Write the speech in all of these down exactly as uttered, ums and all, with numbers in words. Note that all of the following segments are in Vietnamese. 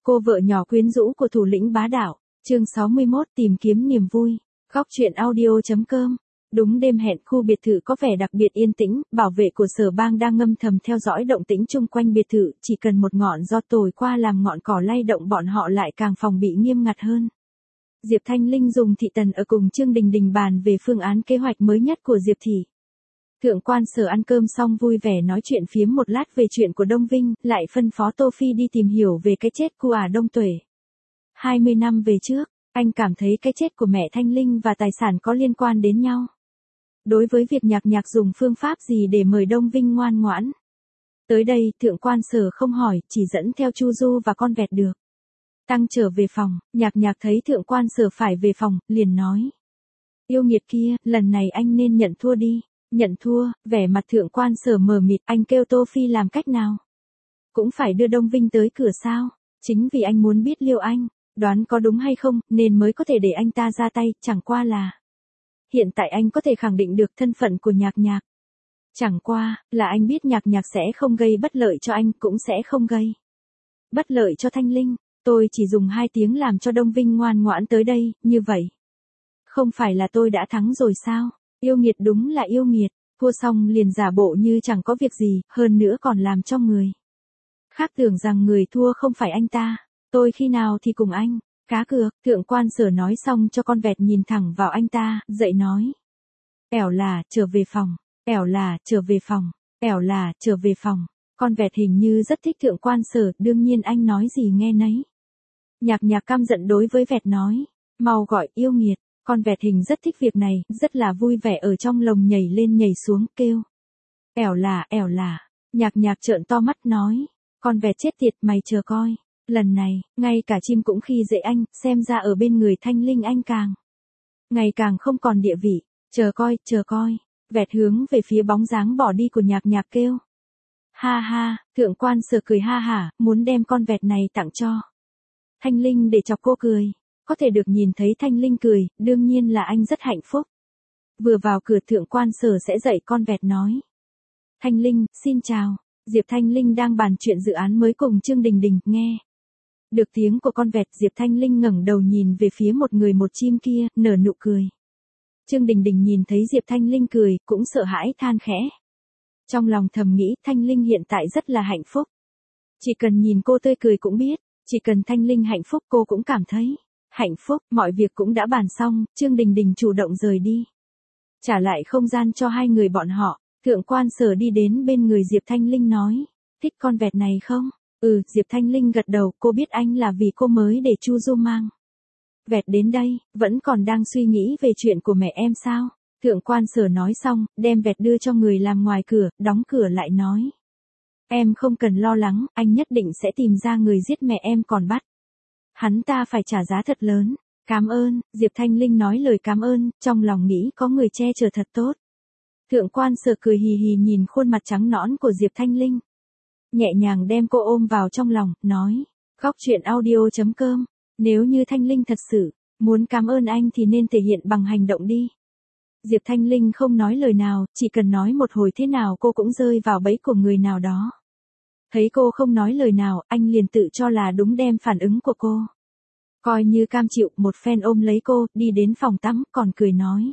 Cô vợ nhỏ quyến rũ của thủ lĩnh bá đạo. Chương sáu mươi mốt tìm kiếm niềm vui. Góc truyện audio chấm com. Đúng đêm hẹn, khu biệt thự có vẻ đặc biệt yên tĩnh, bảo vệ của Sở Bang đang ngâm thầm theo dõi động tĩnh chung quanh biệt thự, chỉ cần một ngọn gió thổi qua làm ngọn cỏ lay động bọn họ lại càng phòng bị nghiêm ngặt hơn. Diệp Thanh Linh dùng thị tần ở cùng Trương Đình Đình bàn về phương án kế hoạch mới nhất của Diệp thị. Thượng quan Sở ăn cơm xong vui vẻ nói chuyện phiếm một lát về chuyện của Đông Vinh, lại phân phó Tô Phi đi tìm hiểu về cái chết của ả Đông Tuệ. hai mươi năm về trước, anh cảm thấy cái chết của mẹ Thanh Linh và tài sản có liên quan đến nhau. Đối với việc Nhạc Nhạc dùng phương pháp gì để mời Đông Vinh ngoan ngoãn. Tới đây, thượng quan Sở không hỏi, chỉ dẫn theo Chu Du và con vẹt được. Tăng trở về phòng, Nhạc Nhạc thấy thượng quan Sở phải về phòng, liền nói. Yêu nghiệt kia, lần này anh nên nhận thua đi. Nhận thua, vẻ mặt thượng quan Sở mờ mịt, anh kêu Tô Phi làm cách nào? Cũng phải đưa Đông Vinh tới cửa sao? Chính vì anh muốn biết Liêu Anh, đoán có đúng hay không, nên mới có thể để anh ta ra tay, chẳng qua là. Hiện tại anh có thể khẳng định được thân phận của Nhạc Nhạc. Chẳng qua, là anh biết Nhạc Nhạc sẽ không gây bất lợi cho anh, cũng sẽ không gây bất lợi cho Thanh Linh. Tôi chỉ dùng hai tiếng làm cho Đông Vinh ngoan ngoãn tới đây, như vậy. Không phải là tôi đã thắng rồi sao? Yêu nghiệt đúng là yêu nghiệt, thua xong liền giả bộ như chẳng có việc gì, hơn nữa còn làm cho người khác tưởng rằng người thua không phải anh ta. Tôi khi nào thì cùng anh, cá cược. Thượng quan Sở nói xong cho con vẹt nhìn thẳng vào anh ta, dậy nói. Ẻo là, trở về phòng, ẻo là, trở về phòng, ẻo là, trở về phòng. Con vẹt hình như rất thích thượng quan Sở, đương nhiên anh nói gì nghe nấy. Nhạc Nhạc căm giận đối với vẹt nói, mau gọi yêu nghiệt. Con vẹt hình rất thích việc này, rất là vui vẻ ở trong lồng nhảy lên nhảy xuống, kêu. Ẻo là, ẻo là. Nhạc Nhạc trợn to mắt nói. Con vẹt chết tiệt, mày chờ coi. Lần này, ngay cả chim cũng khi dễ anh, xem ra ở bên người Thanh Linh anh càng. Ngày càng không còn địa vị. Chờ coi, chờ coi. Vẹt hướng về phía bóng dáng bỏ đi của Nhạc Nhạc kêu. Ha ha, thượng quan Sở cười ha hả, muốn đem con vẹt này tặng cho Thanh Linh để chọc cô cười. Có thể được nhìn thấy Thanh Linh cười, đương nhiên là anh rất hạnh phúc. Vừa vào cửa thượng quan Sở sẽ dạy con vẹt nói. Thanh Linh, xin chào. Diệp Thanh Linh đang bàn chuyện dự án mới cùng Trương Đình Đình, nghe. Được tiếng của con vẹt, Diệp Thanh Linh ngẩng đầu nhìn về phía một người một chim kia, nở nụ cười. Trương Đình Đình nhìn thấy Diệp Thanh Linh cười, cũng sợ hãi than khẽ. Trong lòng thầm nghĩ Thanh Linh hiện tại rất là hạnh phúc. Chỉ cần nhìn cô tươi cười cũng biết, chỉ cần Thanh Linh hạnh phúc cô cũng cảm thấy. Hạnh phúc, mọi việc cũng đã bàn xong, Trương Đình Đình chủ động rời đi. Trả lại không gian cho hai người bọn họ, thượng quan Sở đi đến bên người Diệp Thanh Linh nói. Thích con vẹt này không? Ừ, Diệp Thanh Linh gật đầu, cô biết anh là vì cô mới để Chu Du mang vẹt đến đây, vẫn còn đang suy nghĩ về chuyện của mẹ em sao? Thượng quan Sở nói xong, đem vẹt đưa cho người làm ngoài cửa, đóng cửa lại nói. Em không cần lo lắng, anh nhất định sẽ tìm ra người giết mẹ em còn bắt. Hắn ta phải trả giá thật lớn. Cảm ơn, Diệp Thanh Linh nói lời cảm ơn, trong lòng nghĩ có người che chở thật tốt. Thượng quan Sở cười hì hì nhìn khuôn mặt trắng nõn của Diệp Thanh Linh. Nhẹ nhàng đem cô ôm vào trong lòng, nói. Góc truyện audio chấm com. Nếu như Thanh Linh thật sự muốn cảm ơn anh thì nên thể hiện bằng hành động đi. Diệp Thanh Linh không nói lời nào, chỉ cần nói một hồi thế nào cô cũng rơi vào bẫy của người nào đó. Thấy cô không nói lời nào, anh liền tự cho là đúng đem phản ứng của cô. Coi như cam chịu, một phen ôm lấy cô, đi đến phòng tắm, còn cười nói.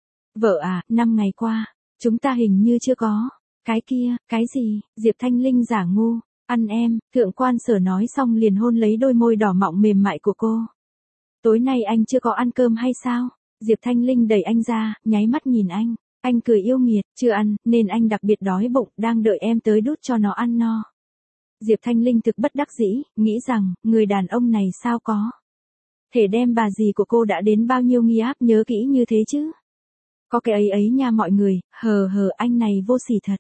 Vợ à, năm ngày qua, chúng ta hình như chưa có. Cái kia, cái gì? Diệp Thanh Linh giả ngu. Ăn em, thượng quan Sở nói xong liền hôn lấy đôi môi đỏ mọng mềm mại của cô. Tối nay anh chưa có ăn cơm hay sao? Diệp Thanh Linh đẩy anh ra, nháy mắt nhìn anh. Anh cười yêu nghiệt, chưa ăn, nên anh đặc biệt đói bụng, đang đợi em tới đút cho nó ăn no. Diệp Thanh Linh thực bất đắc dĩ, nghĩ rằng, người đàn ông này sao có thể đem bà dì của cô đã đến bao nhiêu nghi áp nhớ kỹ như thế chứ. Có cái ấy ấy nha mọi người, hờ hờ anh này vô sỉ thật.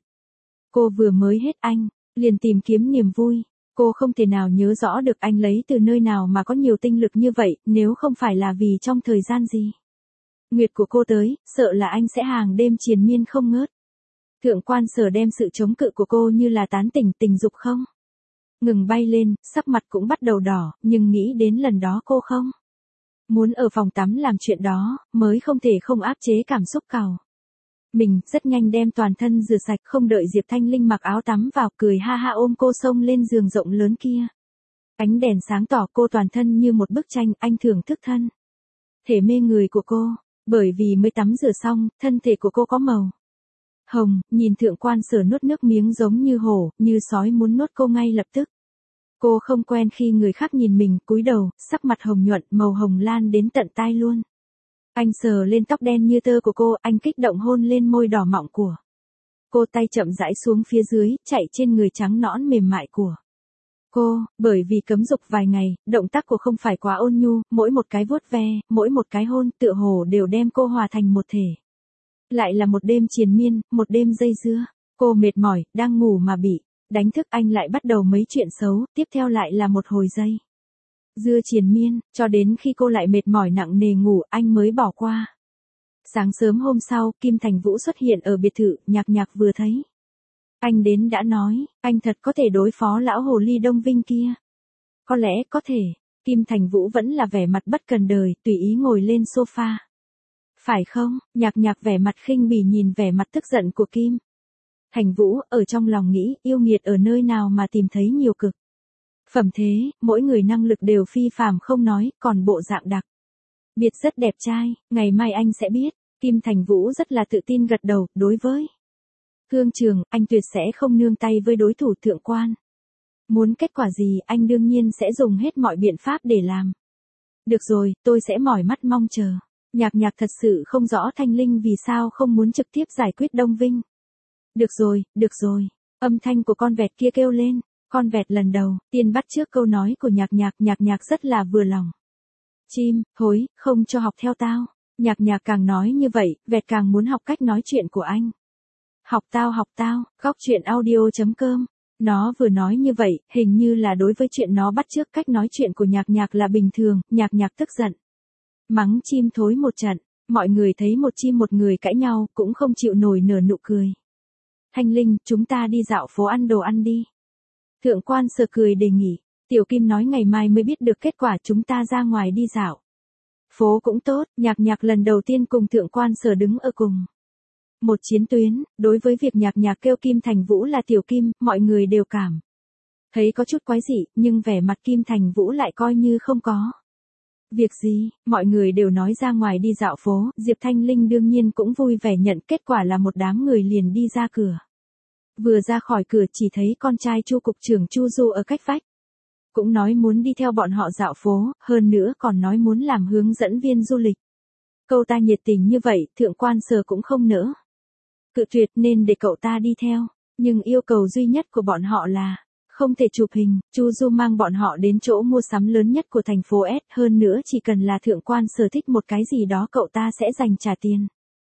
Cô vừa mới hết anh, liền tìm kiếm niềm vui. Cô không thể nào nhớ rõ được anh lấy từ nơi nào mà có nhiều tinh lực như vậy, nếu không phải là vì trong thời gian gì. Nguyệt của cô tới, sợ là anh sẽ hàng đêm triền miên không ngớt. Thượng quan Sở đem sự chống cự của cô như là tán tỉnh tình dục không ngừng bay lên, sắc mặt cũng bắt đầu đỏ, nhưng nghĩ đến lần đó cô không muốn ở phòng tắm làm chuyện đó, mới không thể không áp chế cảm xúc cào. Mình rất nhanh đem toàn thân rửa sạch, không đợi Diệp Thanh Linh mặc áo tắm vào, cười ha ha ôm cô xông lên giường rộng lớn kia. Ánh đèn sáng tỏ, cô toàn thân như một bức tranh, anh thưởng thức thân thể mê người của cô, bởi vì mới tắm rửa xong, thân thể của cô có màu hồng, nhìn Thượng Quan Sở nuốt nước miếng giống như hổ, như sói muốn nuốt cô ngay lập tức. Cô không quen khi người khác nhìn mình, cúi đầu, sắc mặt hồng nhuận, màu hồng lan đến tận tai luôn. Anh sờ lên tóc đen như tơ của cô, anh kích động hôn lên môi đỏ mọng của cô, tay chậm rãi xuống phía dưới, chạy trên người trắng nõn mềm mại của cô, bởi vì cấm dục vài ngày, động tác của không phải quá ôn nhu, mỗi một cái vuốt ve, mỗi một cái hôn, tựa hồ đều đem cô hòa thành một thể. Lại là một đêm triền miên, một đêm dây dưa, cô mệt mỏi, đang ngủ mà bị đánh thức, anh lại bắt đầu mấy chuyện xấu, tiếp theo lại là một hồi dây dưa triền miên, cho đến khi cô lại mệt mỏi nặng nề ngủ, anh mới bỏ qua. Sáng sớm hôm sau, Kim Thành Vũ xuất hiện ở biệt thự, Nhạc Nhạc vừa thấy anh đến đã nói, anh thật có thể đối phó lão hồ ly Đông Vinh kia. Có lẽ có thể, Kim Thành Vũ vẫn là vẻ mặt bất cần đời, tùy ý ngồi lên sofa. Phải không? Nhạc Nhạc vẻ mặt khinh bỉ nhìn vẻ mặt tức giận của Kim Thành Vũ, ở trong lòng nghĩ, yêu nghiệt ở nơi nào mà tìm thấy nhiều cực phẩm thế, mỗi người năng lực đều phi phàm không nói, còn bộ dạng đặc biệt rất đẹp trai, ngày mai anh sẽ biết. Kim Thành Vũ rất là tự tin gật đầu, đối với Cương Trường, anh tuyệt sẽ không nương tay với đối thủ Thượng Quan. Muốn kết quả gì, anh đương nhiên sẽ dùng hết mọi biện pháp để làm. Được rồi, tôi sẽ mỏi mắt mong chờ. Nhạc Nhạc thật sự không rõ Thanh Linh vì sao không muốn trực tiếp giải quyết Đông Vinh. Được rồi, được rồi. Âm thanh của con vẹt kia kêu lên. Con vẹt lần đầu, tiên bắt trước câu nói của Nhạc Nhạc, Nhạc Nhạc rất là vừa lòng. Chim, thối, không cho học theo tao. Nhạc Nhạc càng nói như vậy, vẹt càng muốn học cách nói chuyện của anh. Học tao học tao, góc chuyện audio chấm com. Nó vừa nói như vậy, hình như là đối với chuyện nó bắt chước cách nói chuyện của Nhạc Nhạc là bình thường, Nhạc Nhạc tức giận. Mắng chim thối một trận, mọi người thấy một chim một người cãi nhau, cũng không chịu nổi nở nụ cười. Thanh Linh, chúng ta đi dạo phố ăn đồ ăn đi. Thượng Quan Sở cười đề nghị, Tiểu Kim nói ngày mai mới biết được kết quả, chúng ta ra ngoài đi dạo phố cũng tốt. Nhạc Nhạc lần đầu tiên cùng Thượng Quan Sở đứng ở cùng một chiến tuyến, đối với việc Nhạc Nhạc kêu Kim Thành Vũ là Tiểu Kim, mọi người đều cảm thấy có chút quái dị, nhưng vẻ mặt Kim Thành Vũ lại coi như không có việc gì, mọi người đều nói ra ngoài đi dạo phố, Diệp Thanh Linh đương nhiên cũng vui vẻ nhận, kết quả là một đám người liền đi ra cửa. Vừa ra khỏi cửa chỉ thấy con trai Chu cục trưởng Chu Du ở cách vách. Cũng nói muốn đi theo bọn họ dạo phố, hơn nữa còn nói muốn làm hướng dẫn viên du lịch. Cậu ta nhiệt tình như vậy, Thượng Quan Sở cũng không nỡ cự tuyệt, nên để cậu ta đi theo. Nhưng yêu cầu duy nhất của bọn họ là không thể chụp hình. Chu Du mang bọn họ đến chỗ mua sắm lớn nhất của thành phố S, hơn nữa chỉ cần là Thượng Quan Sở thích một cái gì đó cậu ta sẽ dành trả tiền.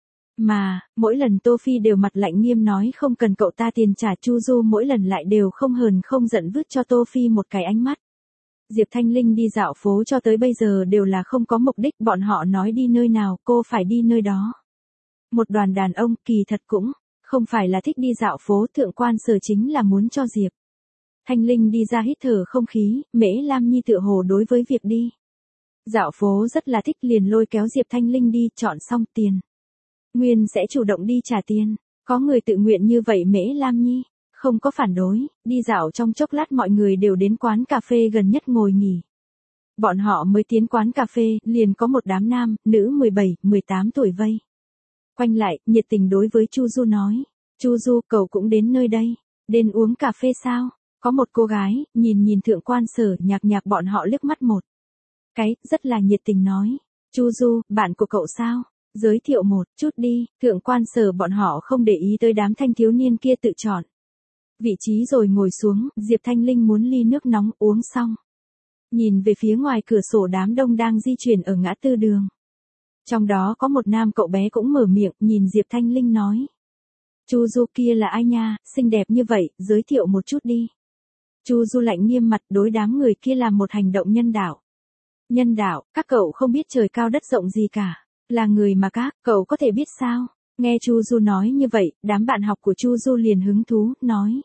Mà, mỗi lần Tô Phi đều mặt lạnh nghiêm nói không cần cậu ta tiền trả, Chu Du mỗi lần lại đều không hờn không giận vứt cho Tô Phi một cái ánh mắt. Diệp Thanh Linh đi dạo phố cho tới bây giờ đều là không có mục đích, bọn họ nói đi nơi nào, cô phải đi nơi đó. Một đoàn đàn ông, kỳ thật cũng không phải là thích đi dạo phố, Thượng Quan Sở chính là muốn cho Diệp Thanh Linh đi ra hít thở không khí, Mễ Lam Nhi tựa hồ đối với việc đi dạo phố rất là thích, liền lôi kéo Diệp Thanh Linh đi, chọn xong tiền Nguyên sẽ chủ động đi trả tiền. Có người tự nguyện như vậy, Mễ Lam Nhi không có phản đối. Đi dạo trong chốc lát mọi người đều đến quán cà phê gần nhất ngồi nghỉ. Bọn họ mới tiến quán cà phê, liền có một đám nam, nữ mười bảy, mười tám tuổi vây quanh lại, nhiệt tình đối với Chu Du nói. Chu Du, cậu cũng đến nơi đây. Đến uống cà phê sao? Có một cô gái, nhìn nhìn Thượng Quan Sở, Nhạc Nhạc bọn họ liếc mắt một cái, rất là nhiệt tình nói. Chu Du, bạn của cậu sao? Giới thiệu một chút đi. Thượng Quan Sở bọn họ không để ý tới đám thanh thiếu niên kia tự chọn vị trí rồi ngồi xuống. Diệp Thanh Linh muốn ly nước nóng, uống xong nhìn về phía ngoài cửa sổ đám đông đang di chuyển ở ngã tư đường. Trong đó có một nam cậu bé cũng mở miệng, nhìn Diệp Thanh Linh nói. Chu Du kia là ai nha, xinh đẹp như vậy, giới thiệu một chút đi. Chu Du lạnh nghiêm mặt, đối đám người kia làm một hành động nhân đạo. Nhân đạo, các cậu không biết trời cao đất rộng gì cả. Là người mà các cậu có thể biết sao? Nghe Chu Du nói như vậy, đám bạn học của Chu Du liền hứng thú, nói.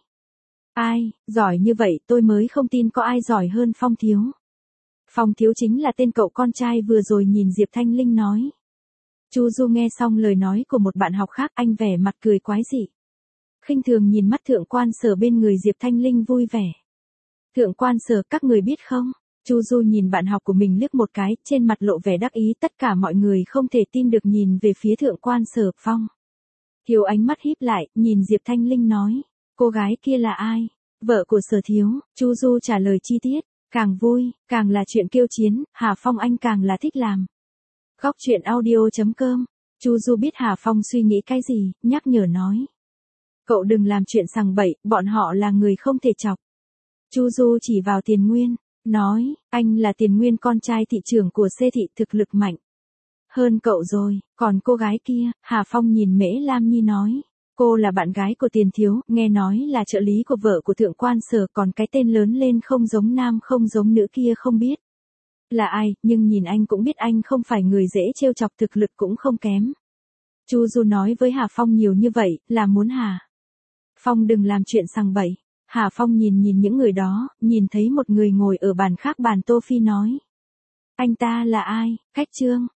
Ai, giỏi như vậy tôi mới không tin có ai giỏi hơn Phong Thiếu. Phong Thiếu chính là tên cậu con trai vừa rồi, nhìn Diệp Thanh Linh nói. Chu Du nghe xong lời nói của một bạn học khác, anh vẻ mặt cười quái dị. Khinh thường nhìn mắt Thượng Quan Sở bên người Diệp Thanh Linh vui vẻ. Thượng quan Sở, các người biết không? Chu Du nhìn bạn học của mình liếc một cái, trên mặt lộ vẻ đắc ý, tất cả mọi người không thể tin được nhìn về phía Thượng quan Sở Phong. Thiếu ánh mắt híp lại, nhìn Diệp Thanh Linh nói, cô gái kia là ai? Vợ của Sở thiếu. Chu Du trả lời chi tiết, càng vui, càng là chuyện kiêu chiến, Hà Phong anh càng là thích làm. Góc truyện audio chấm com. Chu Du biết Hà Phong suy nghĩ cái gì, nhắc nhở nói. Cậu đừng làm chuyện sằng bậy, bọn họ là người không thể chọc. Chu Du chỉ vào Tiền Nguyên, nói, anh là Tiền Nguyên con trai thị trưởng của C thị, thực lực mạnh hơn cậu rồi, còn cô gái kia, Hà Phong nhìn Mễ Lam Nhi nói, cô là bạn gái của Tiền thiếu, nghe nói là trợ lý của vợ của Thượng quan Sở, còn cái tên lớn lên không giống nam không giống nữ kia không biết là ai, nhưng nhìn anh cũng biết anh không phải người dễ trêu chọc, thực lực cũng không kém. Chu Du nói với Hà Phong nhiều như vậy, là muốn Hà Phong đừng làm chuyện sằng bậy. Hà Phong nhìn nhìn những người đó, nhìn thấy một người ngồi ở bàn khác bàn Tô Phi nói. Anh ta là ai? Khách Trương.